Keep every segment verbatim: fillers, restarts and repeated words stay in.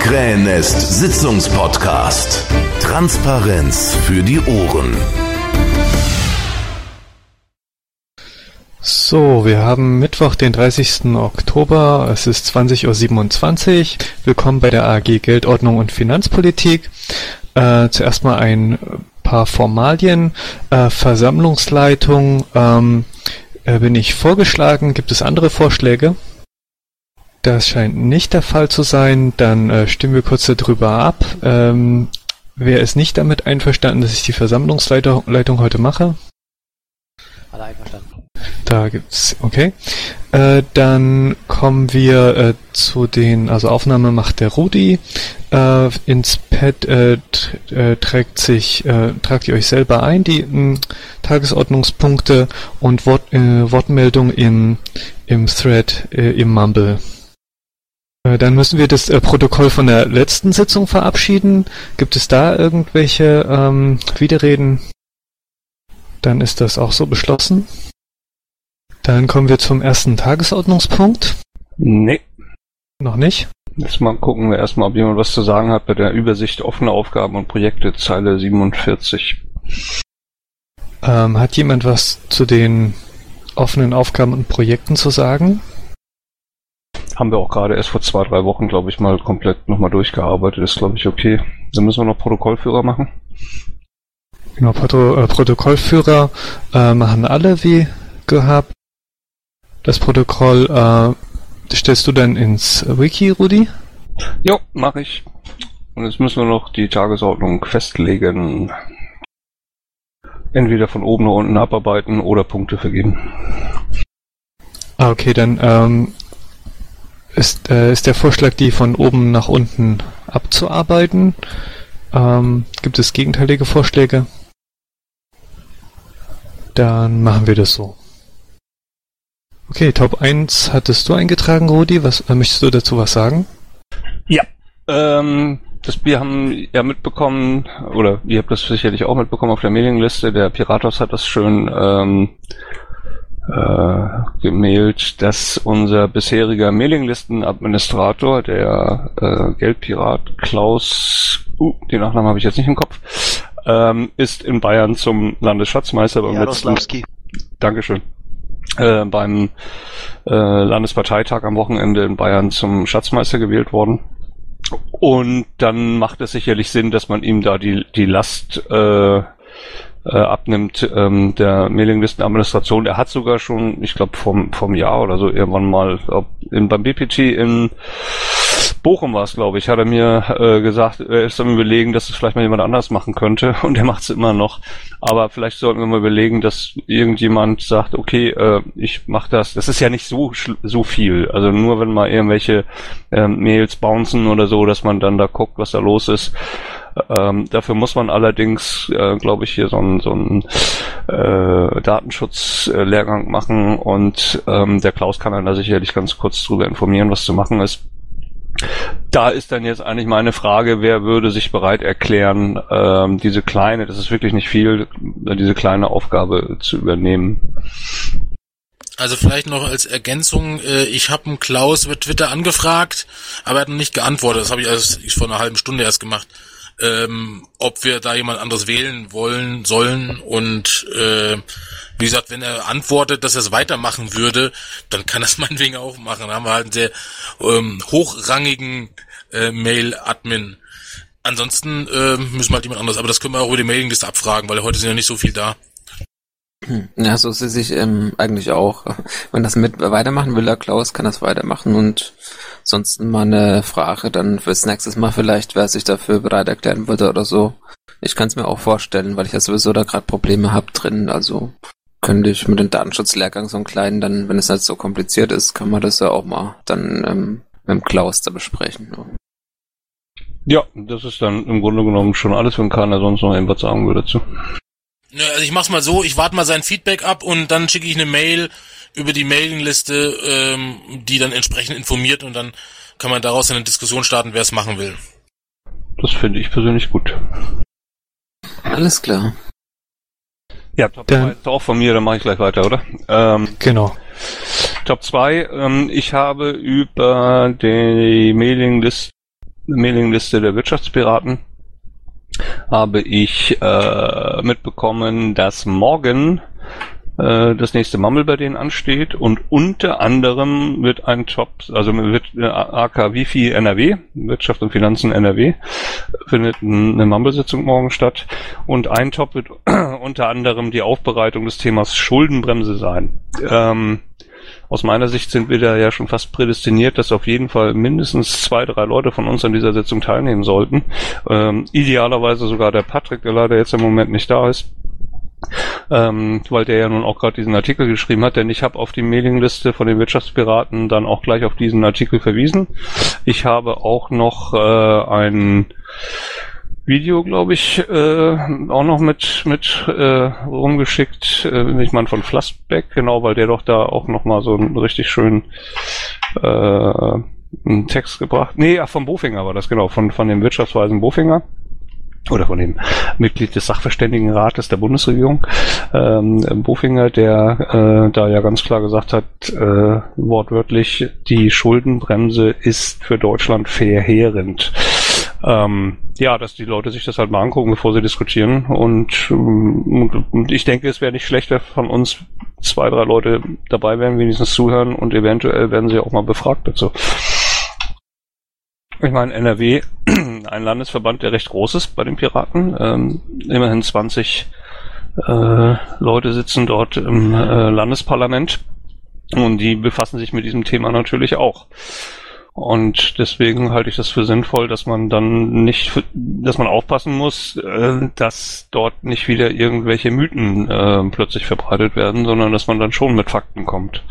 Krähennest Sitzungspodcast. Transparenz für die Ohren. So, wir haben Mittwoch, den dreißigsten Oktober, es ist zwanzig Uhr siebenundzwanzig. Willkommen bei der A G Geldordnung und Finanzpolitik. Äh, zuerst mal ein paar Formalien. Äh, Versammlungsleitung ähm, äh, bin ich vorgeschlagen. Gibt es andere Vorschläge? Das scheint nicht der Fall zu sein. Dann äh, stimmen wir kurz darüber ab. Ähm, wer ist nicht damit einverstanden, dass ich die Versammlungsleitung Leitung heute mache? Alle einverstanden. Da gibt's, okay. Äh, dann kommen wir äh, zu den, also Aufnahme macht der Rudi. Äh, ins Pad äh, t- äh, trägt sich, äh, tragt ihr euch selber ein, die äh, Tagesordnungspunkte und Wort, äh, Wortmeldung im, im Thread, äh, im Mumble. Äh, dann müssen wir das äh, Protokoll von der letzten Sitzung verabschieden. Gibt es da irgendwelche ähm, Widerreden? Dann ist das auch so beschlossen. Dann kommen wir zum ersten Tagesordnungspunkt. Nee. Noch nicht? Jetzt mal gucken wir erstmal, ob jemand was zu sagen hat bei der Übersicht offene Aufgaben und Projekte, Zeile siebenundvierzig. Ähm, hat jemand was zu den offenen Aufgaben und Projekten zu sagen? Haben wir auch gerade erst vor zwei, drei Wochen, glaube ich, mal komplett nochmal durchgearbeitet. Ist, glaube ich, okay. Dann müssen wir noch Protokollführer machen. Genau, Proto- äh, Protokollführer äh, machen alle wie gehabt. Das Protokoll äh, stellst du dann ins Wiki, Rudi? Jo, mache ich. Und jetzt müssen wir noch die Tagesordnung festlegen. Entweder von oben nach unten abarbeiten oder Punkte vergeben. Ah, okay, dann ähm, ist, äh, ist der Vorschlag, die von oben nach unten abzuarbeiten. Ähm, gibt es gegenteilige Vorschläge? Dann machen wir das so. Okay, Top eins hattest du eingetragen, Rudi. Was äh, möchtest du dazu was sagen? Ja, ähm, das wir haben ja mitbekommen, oder ihr habt das sicherlich auch mitbekommen auf der Mailingliste, der Piratos hat das schön ähm, äh, gemailt, dass unser bisheriger Mailinglistenadministrator, der äh, Geldpirat Klaus, uh, den Nachnamen habe ich jetzt nicht im Kopf, ähm, ist in Bayern zum Landesschatzmeister beim letzten... Dankeschön. Äh, beim äh, Landesparteitag am Wochenende in Bayern zum Schatzmeister gewählt worden. Und dann macht es sicherlich Sinn, dass man ihm da die die Last äh, äh, abnimmt, ähm, der Mailinglistenadministration. Er hat sogar schon, ich glaube vom vom Jahr oder so irgendwann mal ob in, beim B P T in Bochum war es, glaube ich, hat er mir äh, gesagt, er ist am Überlegen, dass es vielleicht mal jemand anders machen könnte, und er macht es immer noch. Aber vielleicht sollten wir mal überlegen, dass irgendjemand sagt, okay, äh, ich mache das. Das ist ja nicht so so viel. Also nur wenn mal irgendwelche äh, Mails bouncen oder so, dass man dann da guckt, was da los ist. Ähm, dafür muss man allerdings, äh, glaube ich, hier so einen so einen äh, Datenschutzlehrgang machen, und ähm, der Klaus kann dann da sicherlich ganz kurz drüber informieren, was zu machen ist. Da ist dann jetzt eigentlich meine Frage, wer würde sich bereit erklären, ähm, diese kleine, das ist wirklich nicht viel, diese kleine Aufgabe zu übernehmen. Also vielleicht noch als Ergänzung, äh, ich habe einen Klaus über Twitter angefragt, aber er hat noch nicht geantwortet, das habe ich also vor einer halben Stunde erst gemacht, ähm, ob wir da jemand anderes wählen wollen, sollen, und äh, wie gesagt, wenn er antwortet, dass er es weitermachen würde, dann kann er es meinetwegen auch machen. Dann haben wir halt einen sehr ähm, hochrangigen äh, Mail-Admin. Ansonsten äh, müssen wir halt jemand anderes, aber das können wir auch über die Mailingliste abfragen, weil heute sind ja nicht so viel da. Ja, so sehe ich ähm, eigentlich auch. Wenn das mit weitermachen will, der Klaus, kann das weitermachen, und sonst mal eine Frage dann fürs nächste Mal vielleicht, wer sich dafür bereit erklären würde oder so. Ich kann es mir auch vorstellen, weil ich ja sowieso da gerade Probleme habe drin, also könnte ich mit dem Datenschutzlehrgang so einen kleinen, dann, wenn es nicht so kompliziert ist, kann man das ja auch mal dann ähm, mit dem Klaus da besprechen. Ja, das ist dann im Grunde genommen schon alles, wenn keiner sonst noch irgendwas sagen würde dazu. Ja, also ich mach's mal so, ich warte mal sein Feedback ab und dann schicke ich eine Mail über die Mailingliste, ähm, die dann entsprechend informiert, und dann kann man daraus eine Diskussion starten, wer es machen will. Das finde ich persönlich gut. Alles klar. Ja, Top zwei ist auch von mir, dann mache ich gleich weiter, oder? Ähm, genau. Top zwei, ähm, ich habe über die Mailingliste Mailingliste der Wirtschaftspiraten habe ich äh, mitbekommen, dass morgen äh, das nächste Mumble bei denen ansteht und unter anderem wird ein Top, also wird äh, A K Wifi N R W, Wirtschaft und Finanzen N R W, findet eine Mumble-Sitzung morgen statt und ein Top wird unter anderem die Aufbereitung des Themas Schuldenbremse sein. Ähm, Aus meiner Sicht sind wir da ja schon fast prädestiniert, dass auf jeden Fall mindestens zwei, drei Leute von uns an dieser Sitzung teilnehmen sollten. Ähm, idealerweise sogar der Patrick, der leider jetzt im Moment nicht da ist, ähm, weil der ja nun auch gerade diesen Artikel geschrieben hat, denn ich habe auf die Mailingliste von den Wirtschaftspiraten dann auch gleich auf diesen Artikel verwiesen. Ich habe auch noch äh, ein Video, glaube ich, äh, auch noch mit mit äh, rumgeschickt, äh, ich meine von Flassbeck, genau, weil der doch da auch noch mal so einen richtig schönen äh, einen Text gebracht. Nee, ach, von Bofinger war das, genau, von von dem Wirtschaftsweisen Bofinger. Oder von dem Mitglied des Sachverständigenrates der Bundesregierung, ähm, Bofinger, der äh, da ja ganz klar gesagt hat, äh, wortwörtlich, die Schuldenbremse ist für Deutschland verheerend. Ähm, ja, dass die Leute sich das halt mal angucken, bevor sie diskutieren. Und, und, und ich denke, es wäre nicht schlecht, wenn von uns zwei, drei Leute dabei wären, wenigstens zuhören und eventuell werden sie auch mal befragt dazu. Ich meine, N R W, ein Landesverband, der recht groß ist bei den Piraten. Ähm, immerhin zwanzig äh, Leute sitzen dort im äh, Landesparlament und die befassen sich mit diesem Thema natürlich auch. Und deswegen halte ich das für sinnvoll, dass man dann nicht, dass man aufpassen muss, äh, dass dort nicht wieder irgendwelche Mythen äh, plötzlich verbreitet werden, sondern dass man dann schon mit Fakten kommt.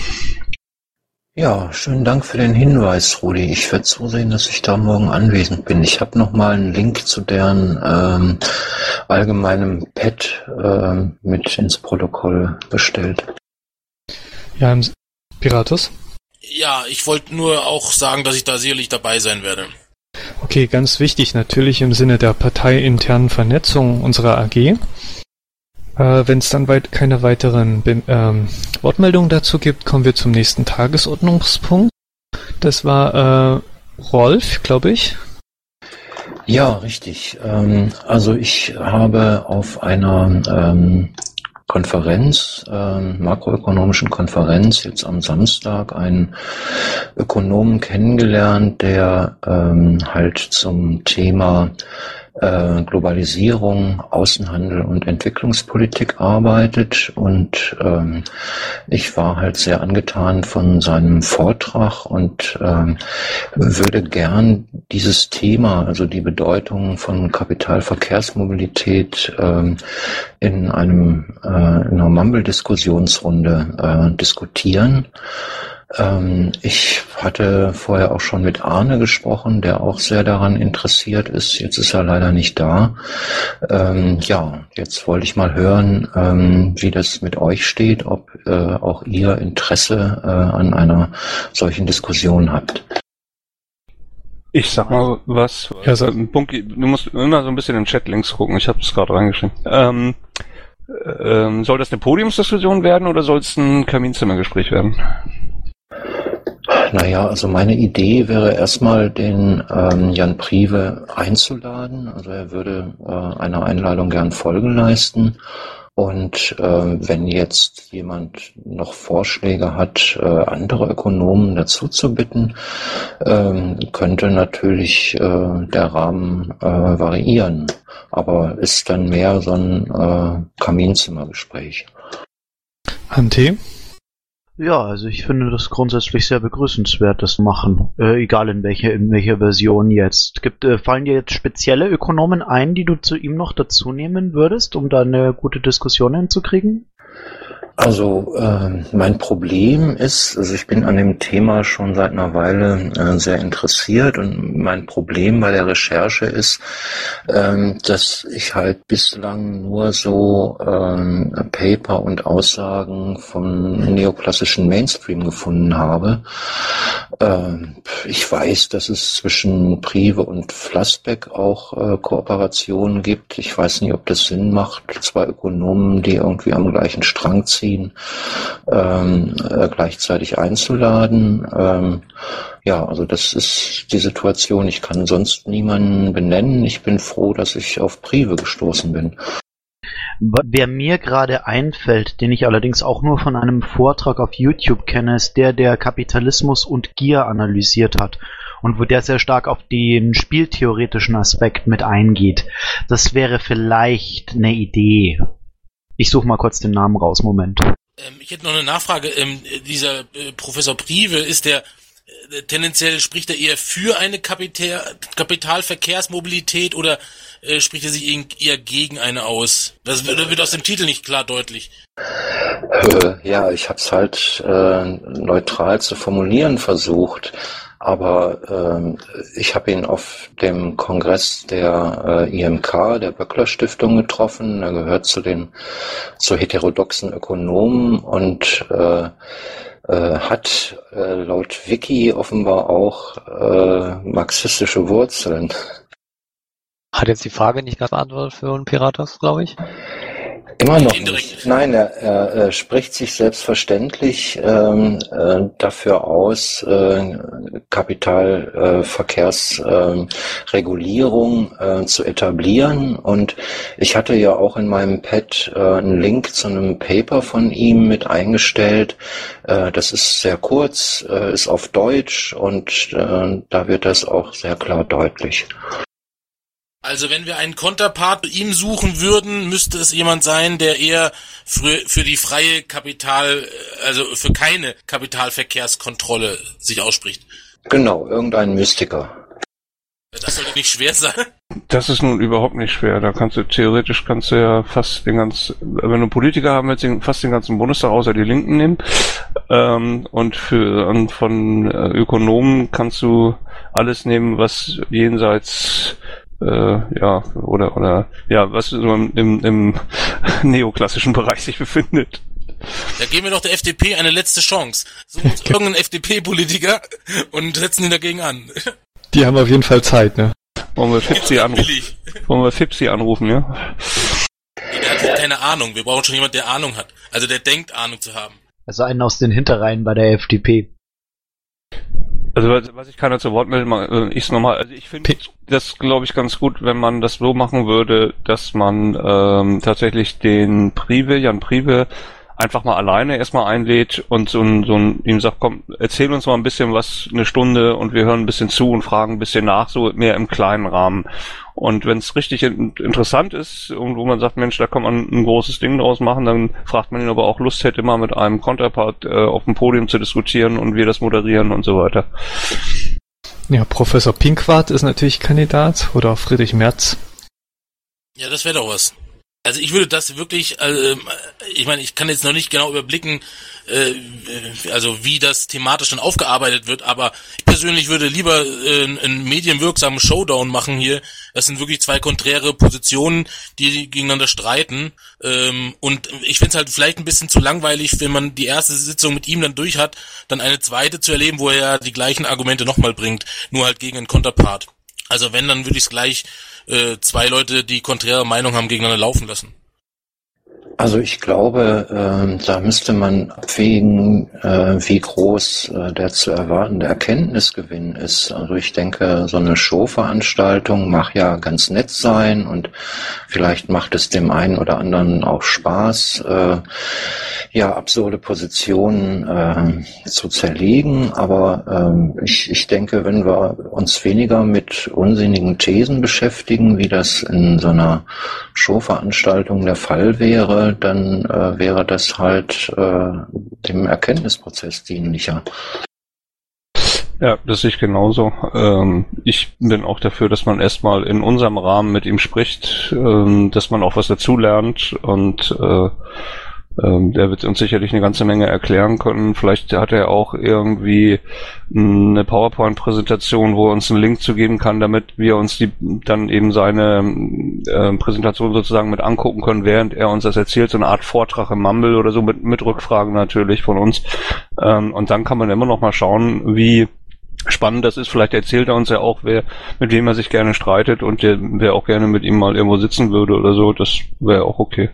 Ja, schönen Dank für den Hinweis, Rudi. Ich werde zusehen, dass ich da morgen anwesend bin. Ich habe nochmal einen Link zu deren ähm, allgemeinem Pad äh, mit ins Protokoll bestellt. Ja, Piratus? Ja, ich wollte nur auch sagen, dass ich da sicherlich dabei sein werde. Okay, ganz wichtig, natürlich im Sinne der parteiinternen Vernetzung unserer A G. Äh, Wenn es dann weit keine weiteren Be- ähm, Wortmeldungen dazu gibt, kommen wir zum nächsten Tagesordnungspunkt. Das war äh, Rolf, glaube ich. Ja, richtig. Ähm, also ich habe auf einer ähm, Konferenz, äh, makroökonomischen Konferenz, jetzt am Samstag einen Ökonomen kennengelernt, der ähm, halt zum Thema äh, Globalisierung, Außenhandel und Entwicklungspolitik arbeitet und ähm, ich war halt sehr angetan von seinem Vortrag und ähm, würde gern dieses Thema, also die Bedeutung von Kapitalverkehrsmobilität ähm, in einem äh, in einer Mumble-Diskussionsrunde äh, diskutieren. Ähm, ich hatte vorher auch schon mit Arne gesprochen, der auch sehr daran interessiert ist. Jetzt ist er leider nicht da. Ähm, ja, jetzt wollte ich mal hören, ähm, wie das mit euch steht, ob äh, auch ihr Interesse äh, an einer solchen Diskussion habt. Ich sag mal was. Ja, so. Bunky, du musst immer so ein bisschen in den Chat links gucken. Ich habe es gerade reingeschrieben. Ähm, ähm, soll das eine Podiumsdiskussion werden oder soll es ein Kaminzimmergespräch werden? Naja, also meine Idee wäre erstmal, den ähm, Jan Prive einzuladen. Also er würde äh, einer Einladung gern Folge leisten. Und äh, wenn jetzt jemand noch Vorschläge hat, äh, andere Ökonomen dazu zu bitten, äh, könnte natürlich äh, der Rahmen äh, variieren. Aber ist dann mehr so ein äh, Kaminzimmergespräch. Ante? Ja, also ich finde das grundsätzlich sehr begrüßenswert, das machen, äh, egal in welcher in welcher Version jetzt. Gibt äh, fallen dir jetzt spezielle Ökonomen ein, die du zu ihm noch dazu nehmen würdest, um da eine gute Diskussion hinzukriegen? Also äh, mein Problem ist, also ich bin an dem Thema schon seit einer Weile äh, sehr interessiert und mein Problem bei der Recherche ist, äh, dass ich halt bislang nur so äh, Paper und Aussagen vom neoklassischen Mainstream gefunden habe. Äh, ich weiß, dass es zwischen Prive und Flassbeck auch äh, Kooperationen gibt. Ich weiß nicht, ob das Sinn macht, zwei Ökonomen, die irgendwie am gleichen Strang ziehen, ähm, äh, gleichzeitig einzuladen. Ähm, ja, also das ist die Situation. Ich kann sonst niemanden benennen. Ich bin froh, dass ich auf Prive gestoßen bin. Wer mir gerade einfällt, den ich allerdings auch nur von einem Vortrag auf YouTube kenne, ist der, der Kapitalismus und Gier analysiert hat und wo der sehr stark auf den spieltheoretischen Aspekt mit eingeht. Das wäre vielleicht eine Idee. Ich suche mal kurz den Namen raus, Moment. Ähm, ich hätte noch eine Nachfrage. Ähm, dieser äh, Professor Prive, ist der äh, tendenziell, spricht er eher für eine Kapital Kapitalverkehrsmobilität oder äh, spricht er sich eher gegen eine aus? Das wird, wird aus dem Titel nicht klar deutlich. Äh, ja, ich habe es halt äh, neutral zu formulieren versucht. Aber ähm, ich habe ihn auf dem Kongress der äh, I M K, der Böckler Stiftung, getroffen. Er gehört zu den zu heterodoxen Ökonomen und äh, äh, hat äh, laut Wiki offenbar auch äh, marxistische Wurzeln. Hat jetzt die Frage nicht ganz beantwortet für einen Piratas, glaube ich? Immer noch nicht. Nein, er, er, er spricht sich selbstverständlich ähm, äh, dafür aus, äh, Kapitalverkehrsregulierung äh, äh, zu etablieren. Und ich hatte ja auch in meinem Pad äh, einen Link zu einem Paper von ihm mit eingestellt. Äh, das ist sehr kurz, äh, ist auf Deutsch und äh, da wird das auch sehr klar deutlich. Also wenn wir einen Konterpart bei ihm suchen würden, müsste es jemand sein, der eher für, für die freie Kapital, also für keine Kapitalverkehrskontrolle sich ausspricht. Genau, irgendein Mystiker. Das sollte nicht schwer sein. Das ist nun überhaupt nicht schwer. Da kannst du, theoretisch kannst du ja fast den ganzen, wenn du Politiker haben willst, fast den ganzen Bundestag außer die Linken nehmen. Ähm, und für, und von Ökonomen kannst du alles nehmen, was jenseits Äh, ja, oder, oder, ja, was so im, im, im neoklassischen Bereich sich befindet. Da geben wir doch der F D P eine letzte Chance. Suchen uns irgendeinen F D P-Politiker und setzen ihn dagegen an. Die haben auf jeden Fall Zeit, ne? Wollen wir Fipsi anrufen? Wollen wir Fipsi anrufen, ja? Der hat halt keine Ahnung. Wir brauchen schon jemanden, der Ahnung hat. Also der denkt, Ahnung zu haben. Also einen aus den Hinterreihen bei der F D P. Also was ich keiner zu Wort melden, ich nochmal, also ich finde das, glaube ich, ganz gut, wenn man das so machen würde, dass man ähm, tatsächlich den Prive, Jan Prive, einfach mal alleine erstmal einlädt und so ein, so ein, ihm sagt, komm, erzähl uns mal ein bisschen was, eine Stunde und wir hören ein bisschen zu und fragen ein bisschen nach, so mehr im kleinen Rahmen. Und wenn es richtig in, interessant ist und wo man sagt, Mensch, da kann man ein großes Ding draus machen, dann fragt man ihn, ob er auch Lust hätte, mal mit einem Counterpart äh, auf dem Podium zu diskutieren und wir das moderieren und so weiter. Ja, Professor Pinkwart ist natürlich Kandidat oder Friedrich Merz. Ja, das wäre doch was. Also ich würde das wirklich, äh, ich meine, ich kann jetzt noch nicht genau überblicken, äh, also wie das thematisch dann aufgearbeitet wird, aber ich persönlich würde lieber äh, einen medienwirksamen Showdown machen hier. Das sind wirklich zwei konträre Positionen, die gegeneinander streiten. Ähm, und ich finde es halt vielleicht ein bisschen zu langweilig, wenn man die erste Sitzung mit ihm dann durch hat, dann eine zweite zu erleben, wo er ja die gleichen Argumente nochmal bringt, nur halt gegen einen Konterpart. Also wenn, dann würde ich es gleich äh, zwei Leute, die konträre Meinung haben, gegeneinander laufen lassen. Also ich glaube, äh, da müsste man abwägen, äh, wie groß äh, der zu erwartende Erkenntnisgewinn ist. Also ich denke, so eine Showveranstaltung mag ja ganz nett sein und vielleicht macht es dem einen oder anderen auch Spaß, äh, ja, absurde Positionen äh, zu zerlegen. Aber äh, ich, ich denke, wenn wir uns weniger mit unsinnigen Thesen beschäftigen, wie das in so einer Showveranstaltung der Fall wäre, dann äh, wäre das halt äh, dem Erkenntnisprozess dienlicher. Ja, das sehe ich genauso. Ähm, ich bin auch dafür, dass man erstmal in unserem Rahmen mit ihm spricht, ähm, dass man auch was dazulernt und äh, ähm, der wird uns sicherlich eine ganze Menge erklären können. Vielleicht hat er auch irgendwie eine PowerPoint-Präsentation, wo er uns einen Link zu geben kann, damit wir uns die dann eben seine äh, Präsentation sozusagen mit angucken können, während er uns das erzählt, so eine Art Vortrag im Mumble oder so mit, mit Rückfragen natürlich von uns. Ähm, und dann kann man immer noch mal schauen, wie spannend das ist. Vielleicht erzählt er uns ja auch, wer mit wem er sich gerne streitet und der, wer auch gerne mit ihm mal irgendwo sitzen würde oder so. Das wäre auch okay.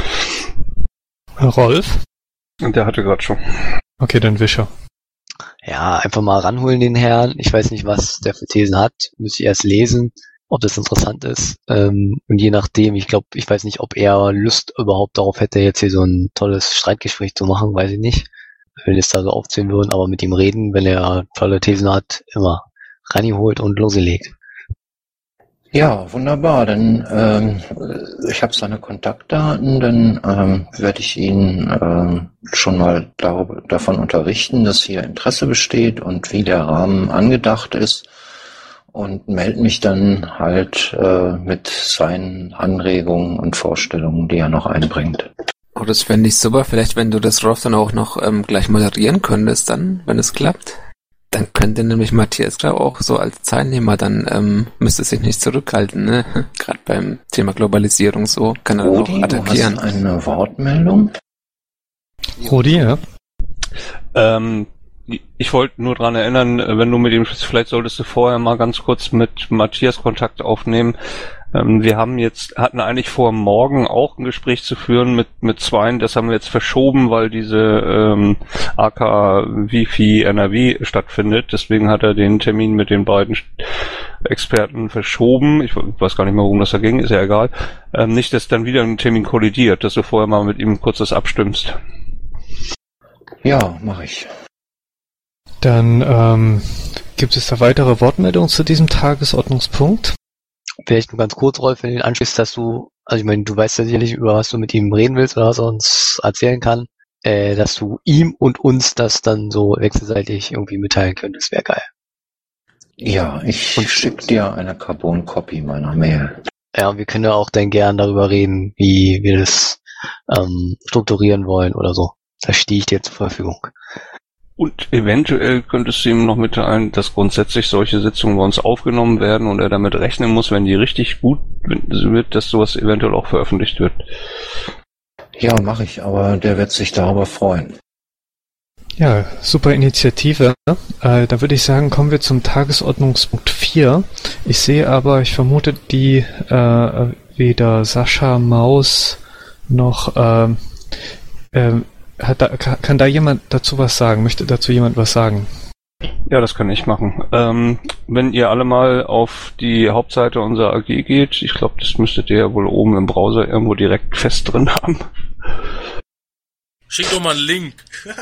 Rolf? Und der hatte gerade schon. Okay, dann Wischer. Ja, einfach mal ranholen den Herrn. Ich weiß nicht, was der für Thesen hat. Müsste ich erst lesen, ob das interessant ist. Ähm, und je nachdem, ich glaube, ich weiß nicht, ob er Lust überhaupt darauf hätte, jetzt hier so ein tolles Streitgespräch zu machen, weiß ich nicht. Wenn wir es da so aufzählen würden, aber mit ihm reden, wenn er tolle Thesen hat, immer reingeholt und losgelegt. Ja, wunderbar. Dann ähm, ich habe seine Kontaktdaten, dann ähm, werde ich ihn ähm, schon mal darüber, davon unterrichten, dass hier Interesse besteht und wie der Rahmen angedacht ist und melde mich dann halt äh, mit seinen Anregungen und Vorstellungen, die er noch einbringt. Oh, das fände ich super. Vielleicht, wenn du das Rolf dann auch noch ähm, gleich moderieren könntest, dann, wenn es klappt. Dann könnte nämlich Matthias Grau auch so als Teilnehmer, dann ähm, müsste sich nicht zurückhalten, ne? Gerade beim Thema Globalisierung so, kann er Rudi, auch attackieren. du hast eine Wortmeldung? Rudi, ja? Ähm, ich wollte nur dran erinnern, wenn du mit ihm, vielleicht solltest du vorher mal ganz kurz mit Matthias Kontakt aufnehmen. Ähm, wir haben jetzt, hatten eigentlich vor, morgen auch ein Gespräch zu führen mit mit Zweien. Das haben wir jetzt verschoben, weil diese ähm, A K Wifi N R W stattfindet. Deswegen hat er den Termin mit den beiden Experten verschoben. Ich weiß gar nicht mehr, worum das da ging, ist ja egal. Ähm, nicht, dass dann wieder ein Termin kollidiert, dass du vorher mal mit ihm kurz das abstimmst. Ja, mache ich. Dann ähm, gibt es da weitere Wortmeldungen zu diesem Tagesordnungspunkt? Vielleicht nur ganz kurz, Rolf, wenn du ihn ansprichst, dass du, also ich meine, du weißt ja sicherlich, über was du mit ihm reden willst oder was er uns erzählen kann, äh, dass du ihm und uns das dann so wechselseitig irgendwie mitteilen könntest, wäre geil. Ja, ich schicke dir eine Carbon-Copy meiner Mail. Ja, und wir können ja auch dann gern darüber reden, wie wir das ähm, strukturieren wollen oder so. Da stehe ich dir zur Verfügung. Und eventuell könntest du ihm noch mitteilen, dass grundsätzlich solche Sitzungen bei uns aufgenommen werden und er damit rechnen muss, wenn die richtig gut wird, dass sowas eventuell auch veröffentlicht wird. Ja, mache ich, aber der wird sich darüber freuen. Ja, super Initiative. Äh, da würde ich sagen, kommen wir zum Tagesordnungspunkt vier. Ich sehe aber, ich vermute, die äh, weder Sascha Maus noch äh, äh, Hat da, kann da jemand dazu was sagen? Möchte dazu jemand was sagen? Ja, das kann ich machen. Ähm, wenn ihr alle mal auf die Hauptseite unserer A G geht, ich glaube, das müsstet ihr ja wohl oben im Browser irgendwo direkt fest drin haben. Schick doch mal einen Link.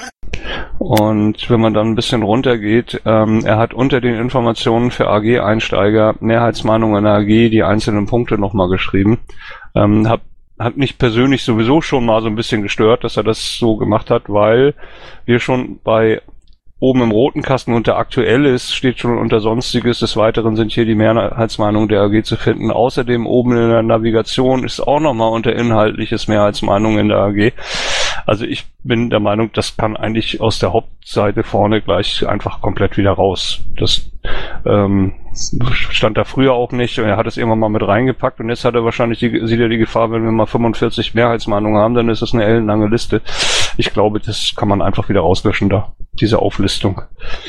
Und wenn man dann ein bisschen runter geht, ähm, er hat unter den Informationen für A G-Einsteiger Mehrheitsmeinung in der A G die einzelnen Punkte nochmal geschrieben. Ähm, hab Hat mich persönlich sowieso schon mal so ein bisschen gestört, dass er das so gemacht hat, weil wir schon bei oben im roten Kasten unter Aktuelles steht schon unter Sonstiges. Des Weiteren sind hier die Mehrheitsmeinungen der A G zu finden. Außerdem oben in der Navigation ist auch nochmal unter Inhaltliches Mehrheitsmeinung in der A G. Also ich bin der Meinung, das kann eigentlich aus der Hauptseite vorne gleich einfach komplett wieder raus. Das ähm, stand da früher auch nicht und er hat es irgendwann mal mit reingepackt und jetzt hat er wahrscheinlich die, sieht er die Gefahr, wenn wir mal fünfundvierzig Mehrheitsmeinungen haben, dann ist es eine ellenlange Liste. Ich glaube, das kann man einfach wieder auslöschen da, diese Auflistung.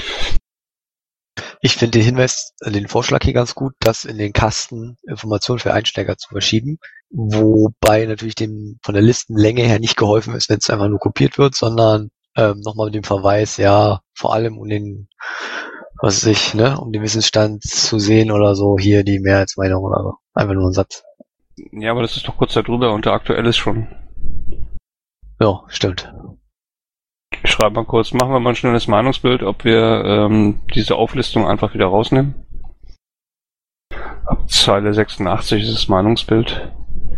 Ich finde den Hinweis, den Vorschlag hier ganz gut, das in den Kasten Informationen für Einsteiger zu verschieben, wobei natürlich dem von der Listenlänge her nicht geholfen ist, wenn es einfach nur kopiert wird, sondern ähm, nochmal mit dem Verweis, ja, vor allem um den, was weiß ich, ne, um den Wissensstand zu sehen oder so, hier die Mehrheitsmeinung oder so. Einfach nur ein Satz. Ja, aber das ist doch kurz darüber und der Aktuelles schon. Ja, stimmt. Ich schreibe mal kurz, machen wir mal ein schnelles Meinungsbild, ob wir ähm, diese Auflistung einfach wieder rausnehmen. Ab Zeile sechsundachtzig ist das Meinungsbild.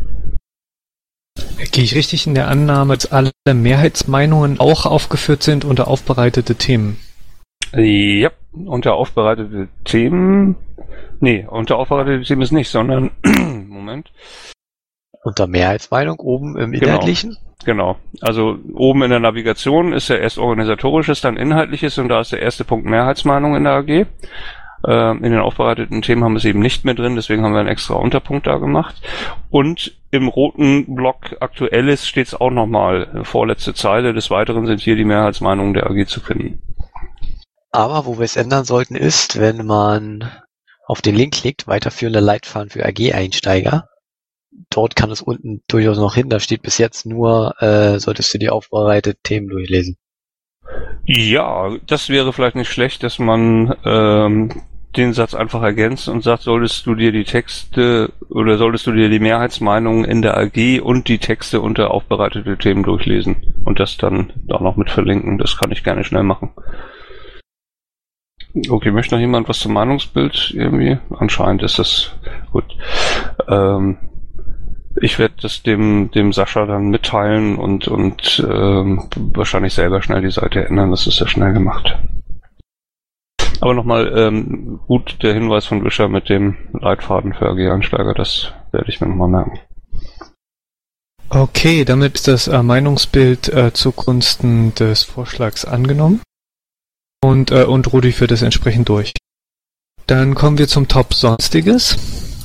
Gehe ich richtig in der Annahme, dass alle Mehrheitsmeinungen auch aufgeführt sind unter aufbereitete Themen? Ja, unter aufbereitete Themen. Nee, unter aufbereitete Themen ist nicht, sondern Moment. Unter Mehrheitsmeinung oben im Inhaltlichen? Genau. Genau, also oben in der Navigation ist ja erst Organisatorisches, dann Inhaltliches und da ist der erste Punkt Mehrheitsmeinung in der A G. Äh, in den aufbereiteten Themen haben wir es eben nicht mehr drin, deswegen haben wir einen extra Unterpunkt da gemacht. Und im roten Block Aktuelles steht es auch nochmal, vorletzte Zeile. Des Weiteren sind hier die Mehrheitsmeinungen der A G zu finden. Aber wo wir es ändern sollten ist, wenn man auf den Link klickt, weiterführende Leitfaden für A G-Einsteiger. Dort kann es unten durchaus noch hin. Da steht bis jetzt nur, äh, solltest du die aufbereiteten Themen durchlesen. Ja, das wäre vielleicht nicht schlecht, dass man ähm, den Satz einfach ergänzt und sagt, solltest du dir die Texte oder solltest du dir die Mehrheitsmeinungen in der A G und die Texte unter aufbereitete Themen durchlesen und das dann da noch mit verlinken. Das kann ich gerne schnell machen. Okay, möchte noch jemand was zum Meinungsbild irgendwie? Anscheinend ist das gut. Ähm, ich werde das dem dem Sascha dann mitteilen und und ähm, wahrscheinlich selber schnell die Seite ändern. Das ist ja schnell gemacht. Aber nochmal ähm, gut der Hinweis von Wischer mit dem Leitfaden für A G-Einsteiger. Das werde ich mir nochmal merken. Okay, damit ist das äh, Meinungsbild äh, zugunsten des Vorschlags angenommen. Und, äh, und Rudi führt das entsprechend durch. Dann kommen wir zum Top Sonstiges.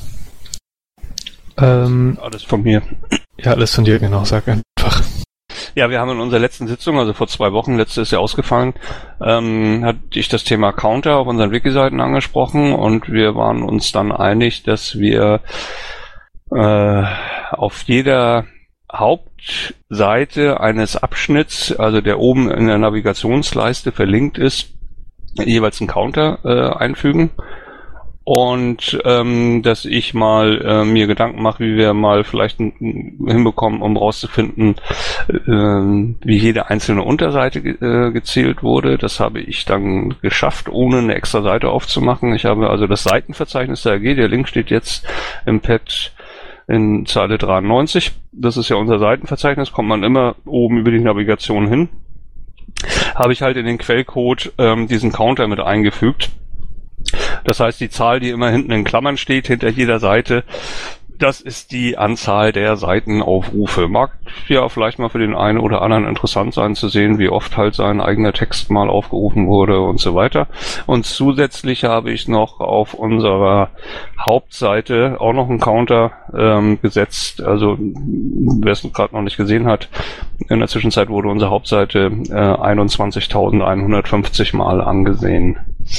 Ähm, alles von mir. Ja, alles von dir, genau, sag einfach. Ja, wir haben in unserer letzten Sitzung, also vor zwei Wochen, letzte ist ja ausgefallen, ähm, hatte ich das Thema Counter auf unseren Wiki-Seiten angesprochen und wir waren uns dann einig, dass wir äh, auf jeder Hauptseite eines Abschnitts, also der oben in der Navigationsleiste verlinkt ist, jeweils einen Counter äh, einfügen und ähm, dass ich mal äh, mir Gedanken mache, wie wir mal vielleicht hinbekommen, um rauszufinden, äh, wie jede einzelne Unterseite ge äh, gezählt wurde. Das habe ich dann geschafft, ohne eine extra Seite aufzumachen. Ich habe also das Seitenverzeichnis der A G, der Link steht jetzt im Pad in Zeile dreiundneunzig. Das ist ja unser Seitenverzeichnis, kommt man immer oben über die Navigation hin. Habe ich halt in den Quellcode ähm, diesen Counter mit eingefügt. Das heißt, die Zahl, die immer hinten in Klammern steht, hinter jeder Seite, das ist die Anzahl der Seitenaufrufe. Mag ja vielleicht mal für den einen oder anderen interessant sein zu sehen, wie oft halt sein eigener Text mal aufgerufen wurde und so weiter. Und zusätzlich habe ich noch auf unserer Hauptseite auch noch einen Counter ähm, gesetzt. Also wer es gerade noch nicht gesehen hat, in der Zwischenzeit wurde unsere Hauptseite äh, einundzwanzigtausendeinhundertfünfzig Mal angesehen.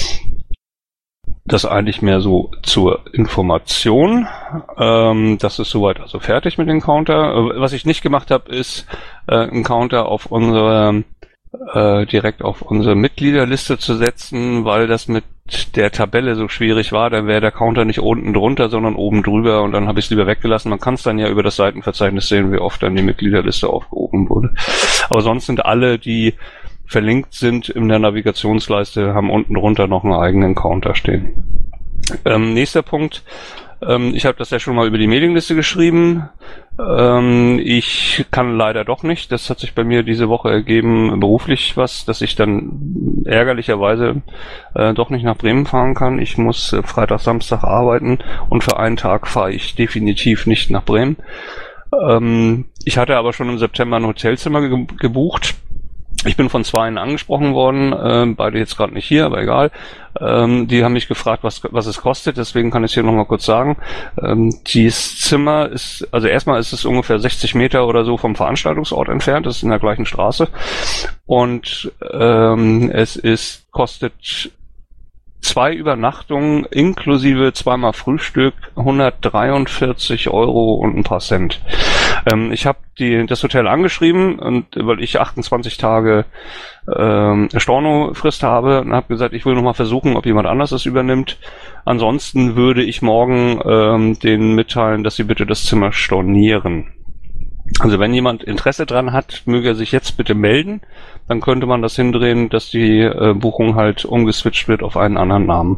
Das eigentlich mehr so zur Information. Ähm, das ist soweit also fertig mit dem Counter. Was ich nicht gemacht habe, ist äh, einen Counter auf unsere äh, direkt auf unsere Mitgliederliste zu setzen, weil das mit der Tabelle so schwierig war. Dann wäre der Counter nicht unten drunter, sondern oben drüber und dann habe ich es lieber weggelassen. Man kann es dann ja über das Seitenverzeichnis sehen, wie oft dann die Mitgliederliste aufgerufen wurde. Aber sonst sind alle, die verlinkt sind in der Navigationsleiste, haben unten drunter noch einen eigenen Counter stehen. Ähm, nächster Punkt. Ähm, ich habe das ja schon mal über die Mailingliste geschrieben. Ähm, ich kann leider doch nicht. Das hat sich bei mir diese Woche ergeben, beruflich was, dass ich dann ärgerlicherweise äh, doch nicht nach Bremen fahren kann. Ich muss äh, Freitag, Samstag arbeiten und für einen Tag fahre ich definitiv nicht nach Bremen. Ähm, ich hatte aber schon im September ein Hotelzimmer ge- gebucht. Ich bin von zweien angesprochen worden, äh, beide jetzt gerade nicht hier, aber egal. Ähm, die haben mich gefragt, was was es kostet, deswegen kann ich es hier nochmal kurz sagen. Ähm, dieses Zimmer ist, also erstmal ist es ungefähr sechzig Meter oder so vom Veranstaltungsort entfernt, das ist in der gleichen Straße. Und ähm, es ist kostet zwei Übernachtungen inklusive zweimal Frühstück, hundertdreiundvierzig Euro und ein paar Cent. Ähm, ich habe die das Hotel angeschrieben, und weil ich achtundzwanzig Tage ähm, Stornofrist habe, und habe gesagt, ich will noch mal versuchen, ob jemand anders das übernimmt. Ansonsten würde ich morgen ähm, denen mitteilen, dass sie bitte das Zimmer stornieren. Also wenn jemand Interesse dran hat, möge er sich jetzt bitte melden. Dann könnte man das hindrehen, dass die äh, Buchung halt umgeswitcht wird auf einen anderen Namen.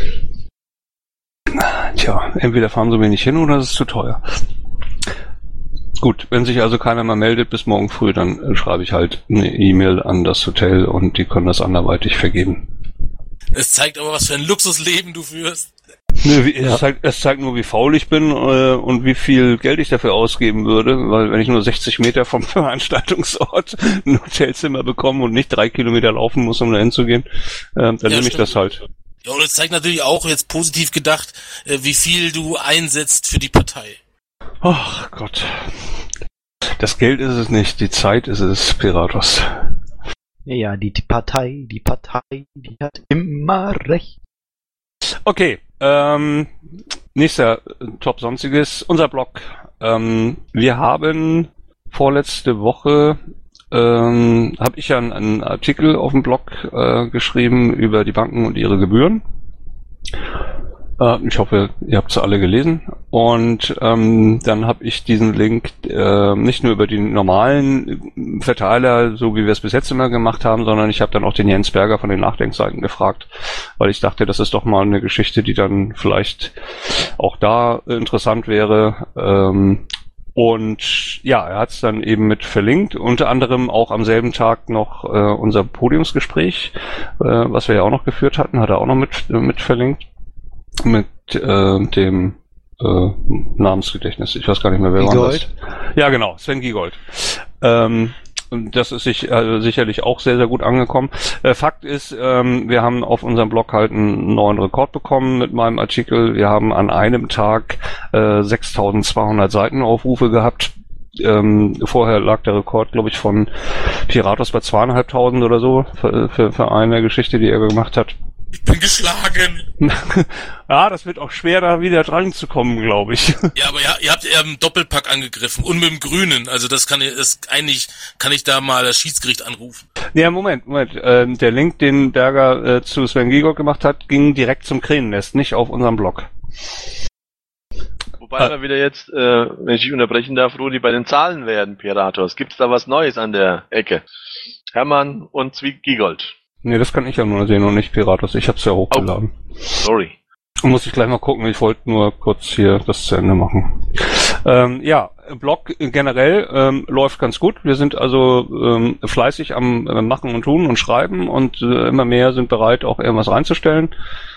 Tja, entweder fahren sie wenig hin oder es ist zu teuer. Gut, wenn sich also keiner mehr meldet bis morgen früh, dann äh, schreibe ich halt eine E-Mail an das Hotel und die können das anderweitig vergeben. Es zeigt aber, was für ein Luxusleben du führst. Nö, wie, ja. es, zeigt, es zeigt nur, wie faul ich bin äh, und wie viel Geld ich dafür ausgeben würde, weil wenn ich nur sechzig Meter vom Veranstaltungsort ein Hotelzimmer bekomme und nicht drei Kilometer laufen muss, um da hinzugehen, äh, dann ja, nehme ich das halt. Ja, und es zeigt natürlich auch, jetzt positiv gedacht, äh, wie viel du einsetzt für die Partei. Ach Gott. Das Geld ist es nicht, die Zeit ist es, Piratos. Ja, die, die Partei, die Partei, die hat immer recht. Okay, ähm, nächster Top Sonstiges, unser Blog. Ähm, wir haben vorletzte Woche, ähm, habe ich ja einen, einen Artikel auf dem Blog äh, geschrieben über die Banken und ihre Gebühren. Äh, ich hoffe, ihr habt sie alle gelesen. Und ähm, dann habe ich diesen Link äh, nicht nur über die normalen Verteiler, so wie wir es bis jetzt immer gemacht haben, sondern ich habe dann auch den Jens Berger von den Nachdenkseiten gefragt, weil ich dachte, das ist doch mal eine Geschichte, die dann vielleicht auch da interessant wäre. Ähm, und ja, er hat es dann eben mit verlinkt, unter anderem auch am selben Tag noch äh, unser Podiumsgespräch, äh, was wir ja auch noch geführt hatten, hat er auch noch mit, mit verlinkt. Mit äh, dem äh, Namensgedächtnis. Ich weiß gar nicht mehr, wer war das. Ja, genau, Sven Giegold. Ähm, das ist sich, äh, sicherlich auch sehr, sehr gut angekommen. Äh, Fakt ist, ähm, wir haben auf unserem Blog halt einen neuen Rekord bekommen mit meinem Artikel. Wir haben an einem Tag äh, sechstausendzweihundert Seitenaufrufe gehabt. Ähm, vorher lag der Rekord, glaube ich, von Piratos bei zweieinhalbtausend oder so für, für, für eine Geschichte, die er gemacht hat. Ich bin geschlagen. Ja, das wird auch schwer, da wieder dran zu kommen, glaube ich. Ja, aber ja, ihr habt eher im Doppelpack angegriffen und mit dem Grünen. Also das kann ich, das eigentlich kann ich da mal das Schiedsgericht anrufen. Ja, Moment, Moment. Ähm, der Link, den Berger äh, zu Sven Giegold gemacht hat, ging direkt zum Krähennest, nicht auf unserem Blog. Wobei ah. wir wieder jetzt, äh, wenn ich dich unterbrechen darf, Rudi, bei den Zahlen werden, Piratos. Gibt's da was Neues an der Ecke? Hermann und Zwie Giegold. Nee, das kann ich ja nur sehen und nicht Piratos. Ich hab's ja hochgeladen. Oh, sorry. Muss ich gleich mal gucken. Ich wollte nur kurz hier das zu Ende machen. Ähm, ja, Blog generell ähm, läuft ganz gut. Wir sind also ähm, fleißig am äh, Machen und Tun und Schreiben und äh, immer mehr sind bereit, auch irgendwas reinzustellen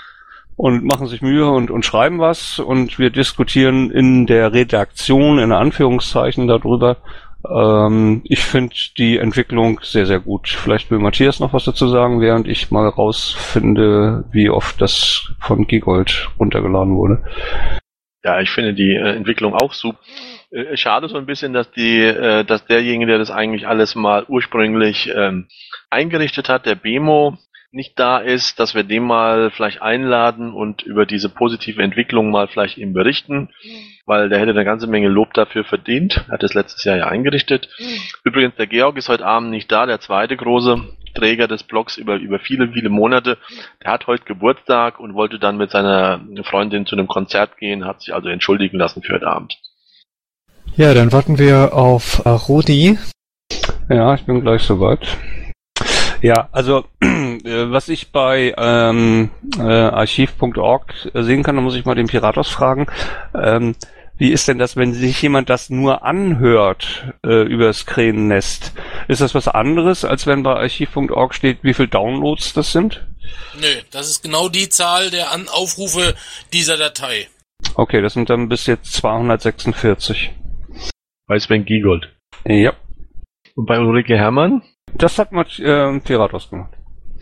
und machen sich Mühe und, und schreiben was. Und wir diskutieren in der Redaktion, in Anführungszeichen, darüber. Ähm, ich finde die Entwicklung sehr, sehr gut. Vielleicht will Matthias noch was dazu sagen, während ich mal rausfinde, wie oft das von Giegold runtergeladen wurde. Ja, ich finde die äh, Entwicklung auch super. Äh, schade so ein bisschen, dass die, äh, dass derjenige, der das eigentlich alles mal ursprünglich ähm, eingerichtet hat, der Bemo, nicht da ist, dass wir den mal vielleicht einladen und über diese positive Entwicklung mal vielleicht ihm berichten, weil der hätte eine ganze Menge Lob dafür verdient. Er hat das letztes Jahr ja eingerichtet. Übrigens, der Georg ist heute Abend nicht da, der zweite große Träger des Blogs über, über viele, viele Monate. Der hat heute Geburtstag und wollte dann mit seiner Freundin zu einem Konzert gehen, hat sich also entschuldigen lassen für heute Abend. Ja, dann warten wir auf äh, Rudi. Ja, ich bin gleich soweit. Ja, also äh, was ich bei ähm, äh, archiv punkt org sehen kann, da muss ich mal den Piratos fragen. Ähm, wie ist denn das, wenn sich jemand das nur anhört äh, über das Krähennest? Ist das was anderes, als wenn bei archiv punkt org steht, wie viele Downloads das sind? Nö, das ist genau die Zahl der An- Aufrufe dieser Datei. Okay, das sind dann bis jetzt zweihundertsechsundvierzig. Bei Sven Giegold. Ja. Und bei Ulrike Hermann? Das hat mal äh, Piratos gemacht.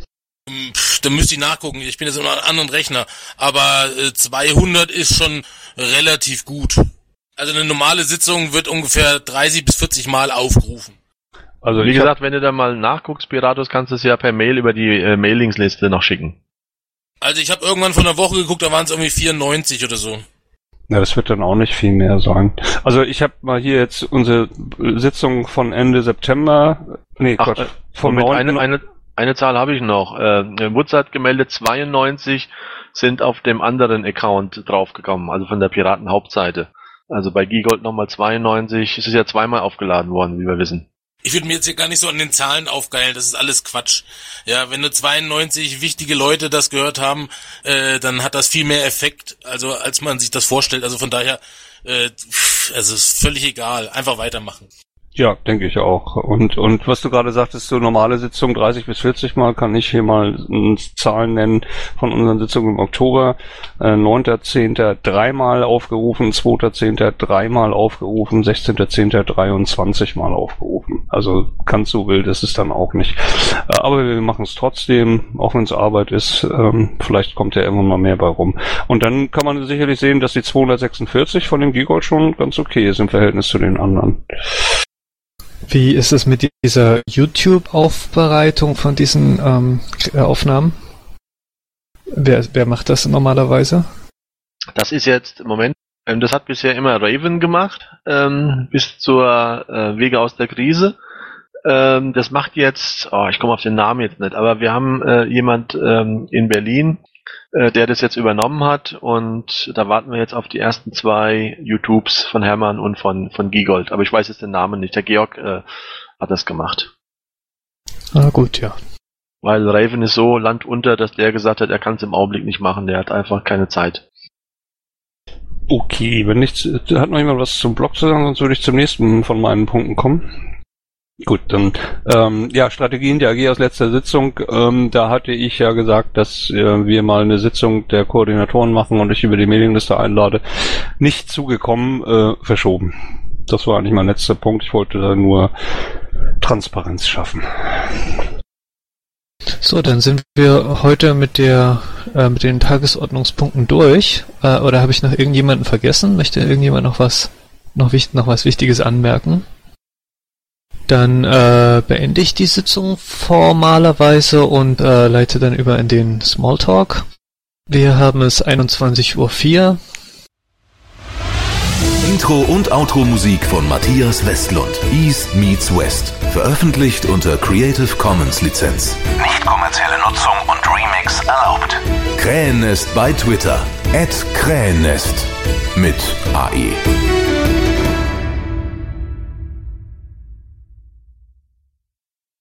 Pff, da müsste ich nachgucken. Ich bin jetzt immer an einem anderen Rechner. Aber äh, zweihundert ist schon relativ gut. Also eine normale Sitzung wird ungefähr dreißig bis vierzig Mal aufgerufen. Also wie gesagt, wenn du da mal nachguckst, Piratos, kannst du es ja per Mail über die äh, Mailingsliste noch schicken. Also ich habe irgendwann vor einer Woche geguckt, da waren es irgendwie vierundneunzig oder so. Ja, das wird dann auch nicht viel mehr sein. Also ich habe mal hier jetzt unsere Sitzung von Ende September, nee, Ach, Gott, äh, vom neunten Eine, eine, eine Zahl habe ich noch. Äh, Wutz hat gemeldet, zweiundneunzig sind auf dem anderen Account draufgekommen, also von der Piraten-Hauptseite. Also bei Giegold nochmal zweiundneunzig, es ist ja zweimal aufgeladen worden, wie wir wissen. Ich würde mir jetzt hier gar nicht so an den Zahlen aufgeilen, das ist alles Quatsch. Ja, wenn nur zweiundneunzig wichtige Leute das gehört haben, äh, dann hat das viel mehr Effekt, also als man sich das vorstellt. Also von daher, äh, pff, also ist völlig egal, einfach weitermachen. Ja, denke ich auch. Und und was du gerade sagtest, so normale Sitzung dreißig bis vierzig Mal, kann ich hier mal Zahlen nennen von unseren Sitzungen im Oktober. Äh, neunter zehnter dreimal aufgerufen, zweiter zehnter dreimal aufgerufen, sechzehnter zehnter dreiundzwanzig Mal aufgerufen. Also ganz so wild ist es dann auch nicht. Äh, aber wir machen es trotzdem, auch wenn es Arbeit ist. Ähm, vielleicht kommt ja irgendwann mal mehr bei rum. Und dann kann man sicherlich sehen, dass die zweihundertsechsundvierzig von dem Giegold schon ganz okay ist im Verhältnis zu den anderen. Wie ist es mit dieser YouTube-Aufbereitung von diesen ähm, Aufnahmen? Wer, wer macht das normalerweise? Das ist jetzt im Moment, ähm, das hat bisher immer Raven gemacht, ähm, bis zur äh, Wege aus der Krise. Ähm, das macht jetzt, oh, ich komme auf den Namen jetzt nicht, aber wir haben äh, jemand ähm, in Berlin, äh, der das jetzt übernommen hat, und da warten wir jetzt auf die ersten zwei YouTubes von Hermann und von, von Giegold. Aber ich weiß jetzt den Namen nicht. Der Georg äh, hat das gemacht. Ah, gut, ja. Weil Raven ist so landunter, dass der gesagt hat, er kann es im Augenblick nicht machen. Der hat einfach keine Zeit. Okay, wenn nichts, hat noch jemand was zum Blog zu sagen, sonst würde ich zum nächsten von meinen Punkten kommen. Gut, dann ähm, ja, Strategien der A G aus letzter Sitzung. Ähm, da hatte ich ja gesagt, dass äh, wir mal eine Sitzung der Koordinatoren machen und ich über die Mailingliste einlade. Nicht zugekommen, äh, verschoben. Das war eigentlich mein letzter Punkt. Ich wollte da nur Transparenz schaffen. So, dann sind wir heute mit der äh, mit den Tagesordnungspunkten durch. Äh, oder habe ich noch irgendjemanden vergessen? Möchte irgendjemand noch was noch, wichtig, noch was Wichtiges anmerken? Dann äh, beende ich die Sitzung formalerweise und äh, leite dann über in den Smalltalk. Wir haben es einundzwanzig Uhr vier. Intro und Outro-Musik von Matthias Westlund. East meets West. Veröffentlicht unter Creative Commons Lizenz. Nicht kommerzielle Nutzung und Remix erlaubt. Krähennest bei Twitter. at Krähennest. Mit A E.